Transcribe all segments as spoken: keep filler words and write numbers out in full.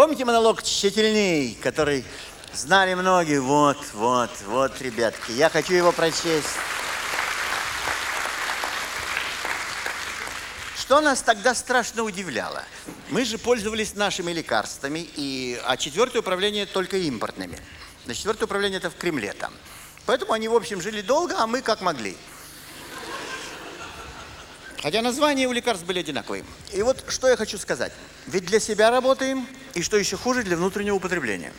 Помните монолог «Тщательней», который знали многие? Вот, вот, вот, ребятки, я хочу его прочесть. Что нас тогда страшно удивляло? Мы же пользовались нашими лекарствами, и, а четвертое управление только импортными. На четвертое управление это в Кремле там. Поэтому они, в общем, жили долго, а мы как могли. Хотя названия у лекарств были одинаковые. И вот что я хочу сказать. Ведь для себя работаем, и что еще хуже, для внутреннего употребления.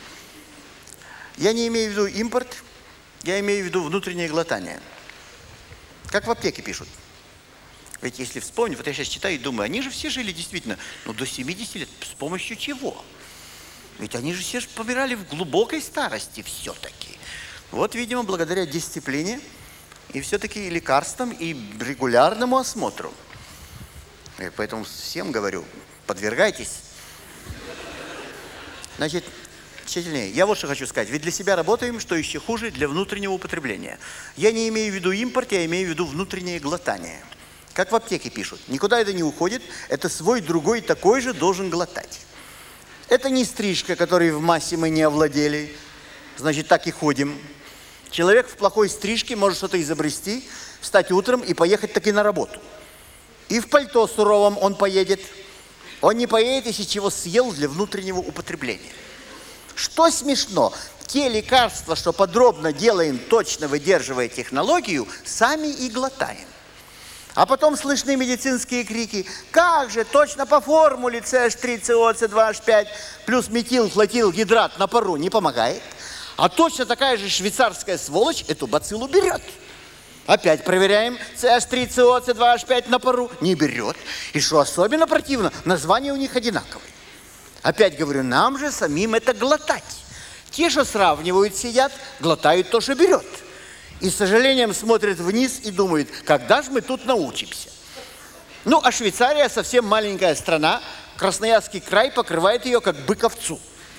Я не имею в виду импорт, я имею в виду внутреннее глотание. Как в аптеке пишут. Ведь если вспомнить, вот я сейчас читаю и думаю, они же все жили действительно, ну, до семидесяти лет. С помощью чего? Ведь они же все помирали в глубокой старости все-таки. Вот, видимо, благодаря дисциплине и все-таки лекарствам, и регулярному осмотру. И поэтому всем говорю, подвергайтесь. Значит, тщательнее. Я вот что хочу сказать. Ведь для себя работаем, что еще хуже, для внутреннего употребления. Я не имею в виду импорт, я имею в виду внутреннее глотание. Как в аптеке пишут, никуда это не уходит, это свой другой такой же должен глотать. Это не стрижка, которой в массе мы не овладели, значит, так и ходим. Человек в плохой стрижке может что-то изобрести, встать утром и поехать таки на работу. И в пальто суровом он поедет. Он не поедет, если чего съел для внутреннего употребления. Что смешно, те лекарства, что подробно делаем, точно выдерживая технологию, сами и глотаем. А потом слышны медицинские крики, как же, точно по формуле С Ш три С О С два H пять плюс метилхлотилгидрат на пару не помогает. А точно такая же швейцарская сволочь эту бациллу берет. Опять проверяем, С Ш три С О С два H пять на пару не берет. И что особенно противно, названия у них одинаковые. Опять говорю, нам же самим это глотать. Те, что сравнивают, сидят, глотают то, что берет. И с сожалением смотрят вниз и думают, когда же мы тут научимся. Ну, а Швейцария совсем маленькая страна, Красноярский край покрывает ее как бык овцу.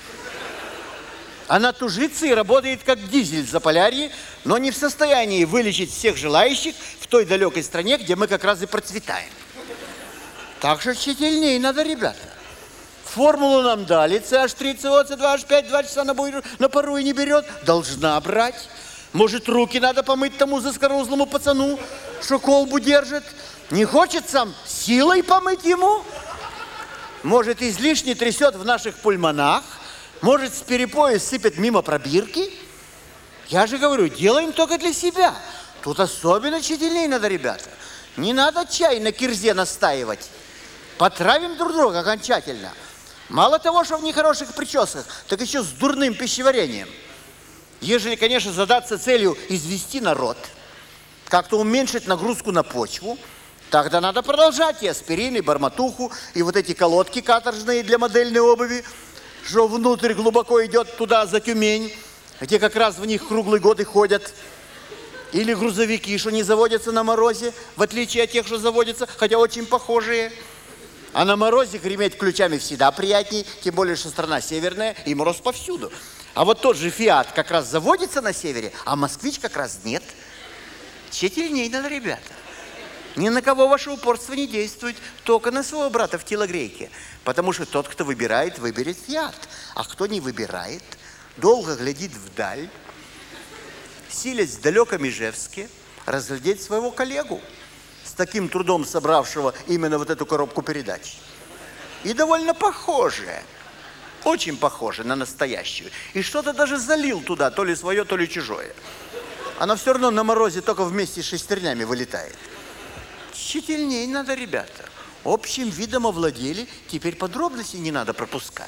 Она тужится и работает как дизель в Заполярье, но не в состоянии вылечить всех желающих в той далекой стране, где мы как раз и процветаем. Так что тщательнее надо, ребята. Формулу нам дали, С Ш три С О С два H пять два часа на, бой, на пару и не берет, должна брать. Может, руки надо помыть тому заскорузлому пацану, что колбу держит? Не хочет сам силой помыть ему? Может, излишне трясет в наших пульмонах? Может, с перепоя сыпет мимо пробирки? Я же говорю, делаем только для себя. Тут особенно тщательнее надо, ребята. Не надо чай на кирзе настаивать. Потравим друг друга окончательно. Мало того, что в нехороших прическах, так еще с дурным пищеварением. Ежели, конечно, задаться целью извести народ, как-то уменьшить нагрузку на почву, тогда надо продолжать и аспирин, и барматуху, и вот эти колодки каторжные для модельной обуви, что внутрь глубоко идет туда, за Тюмень, где как раз в них круглый год и ходят. Или грузовики, что не заводятся на морозе, в отличие от тех, что заводятся, хотя очень похожие. А на морозе греметь ключами всегда приятней, тем более, что страна северная, и мороз повсюду. А вот тот же Фиат как раз заводится на севере, а Москвич как раз нет. Тщательней надо, ребята. Ни на кого ваше упорство не действует, только на своего брата в телогрейке. Потому что тот, кто выбирает, выберет Фиат. А кто не выбирает, долго глядит вдаль, силясь в далеком Ижевске разглядеть своего коллегу, с таким трудом собравшего именно вот эту коробку передач. И довольно похожее. Очень похоже на настоящую. И что-то даже залил туда, то ли свое, то ли чужое. Она все равно на морозе только вместе с шестернями вылетает. Тщательней надо, ребята. Общим видом овладели, теперь подробностей не надо пропускать.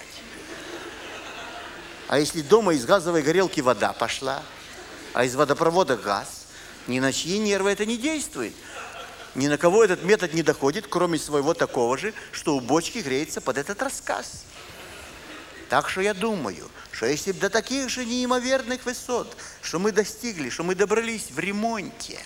А если дома из газовой горелки вода пошла, а из водопровода газ, ни на чьи нервы это не действует. Ни на кого этот метод не доходит, кроме своего такого же, что у бочки греется под этот рассказ. Так что я думаю, что если бы до таких же неимоверных высот, что мы достигли, что мы добрались в ремонте,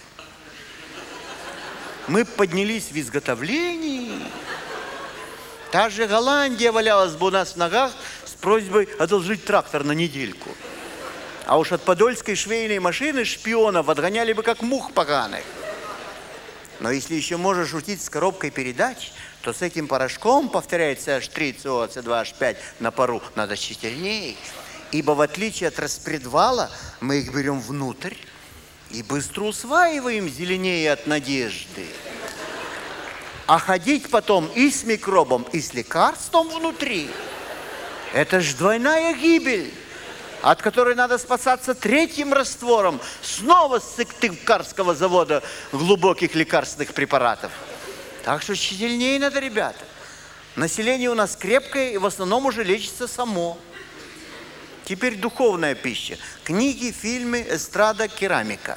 мы поднялись в изготовлении, та же Голландия валялась бы у нас в ногах с просьбой одолжить трактор на недельку. А уж от подольской швейной машины шпионов отгоняли бы как мух поганых. Но если еще можешь шутить с коробкой передач, то с этим порошком, повторяется эйч три си о си два эйч пять на пару, надо тщательнее. Ибо в отличие от распредвала, мы их берем внутрь и быстро усваиваем зеленее от надежды. А ходить потом и с микробом, и с лекарством внутри – это ж двойная гибель, от которой надо спасаться третьим раствором снова с Сыктывкарского завода глубоких лекарственных препаратов. Так что тщательнее надо, ребята. Население у нас крепкое и в основном уже лечится само. Теперь духовная пища. Книги, фильмы, эстрада, керамика.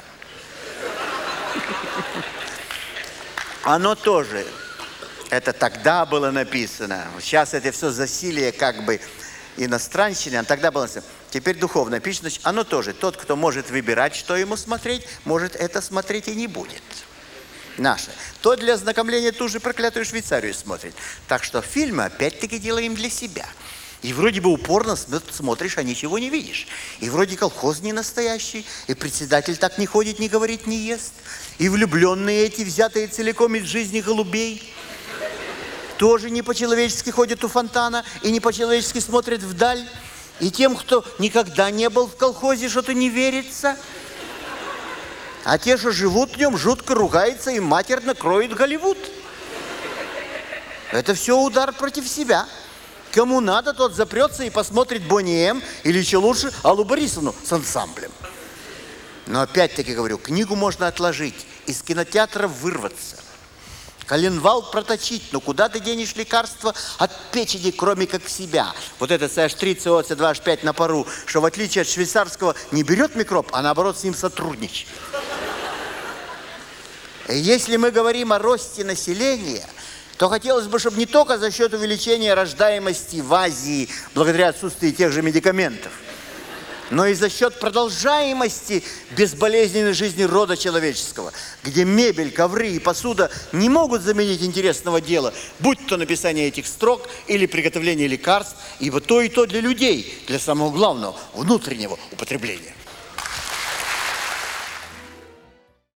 Оно тоже. Это тогда было написано. Сейчас это все засилие как бы иностранщины. А тогда было написано. Теперь духовная пища. Значит, оно тоже. Тот, кто может выбирать, что ему смотреть, может это смотреть и не будет. Наше. То для ознакомления ту же проклятую Швейцарию смотрит. Так что фильмы опять-таки делаем для себя. И вроде бы упорно смотришь, а ничего не видишь. И вроде колхоз не настоящий, и председатель так не ходит, не говорит, не ест. И влюбленные эти, взятые целиком из жизни голубей, тоже не по-человечески ходят у фонтана и не по-человечески смотрят вдаль. И тем, кто никогда не был в колхозе, что-то не верится. А те, что живут в нем, жутко ругаются и матерно кроют Голливуд. Это все удар против себя. Кому надо, тот запрется и посмотрит Бонни М. или еще лучше Аллу Борисовну с ансамблем. Но опять-таки говорю, книгу можно отложить, из кинотеатра вырваться. Коленвал проточить, но куда ты денешь лекарства от печени, кроме как себя? Вот этот эйч три си о си два эйч пять на пару, что в отличие от швейцарского не берет микроб, а наоборот с ним сотрудничает. Если мы говорим о росте населения, то хотелось бы, чтобы не только за счет увеличения рождаемости в Азии, благодаря отсутствию тех же медикаментов, но и за счет продолжаемости безболезненной жизни рода человеческого, где мебель, ковры и посуда не могут заменить интересного дела, будь то написание этих строк или приготовление лекарств, ибо то и то для людей, для самого главного, внутреннего употребления.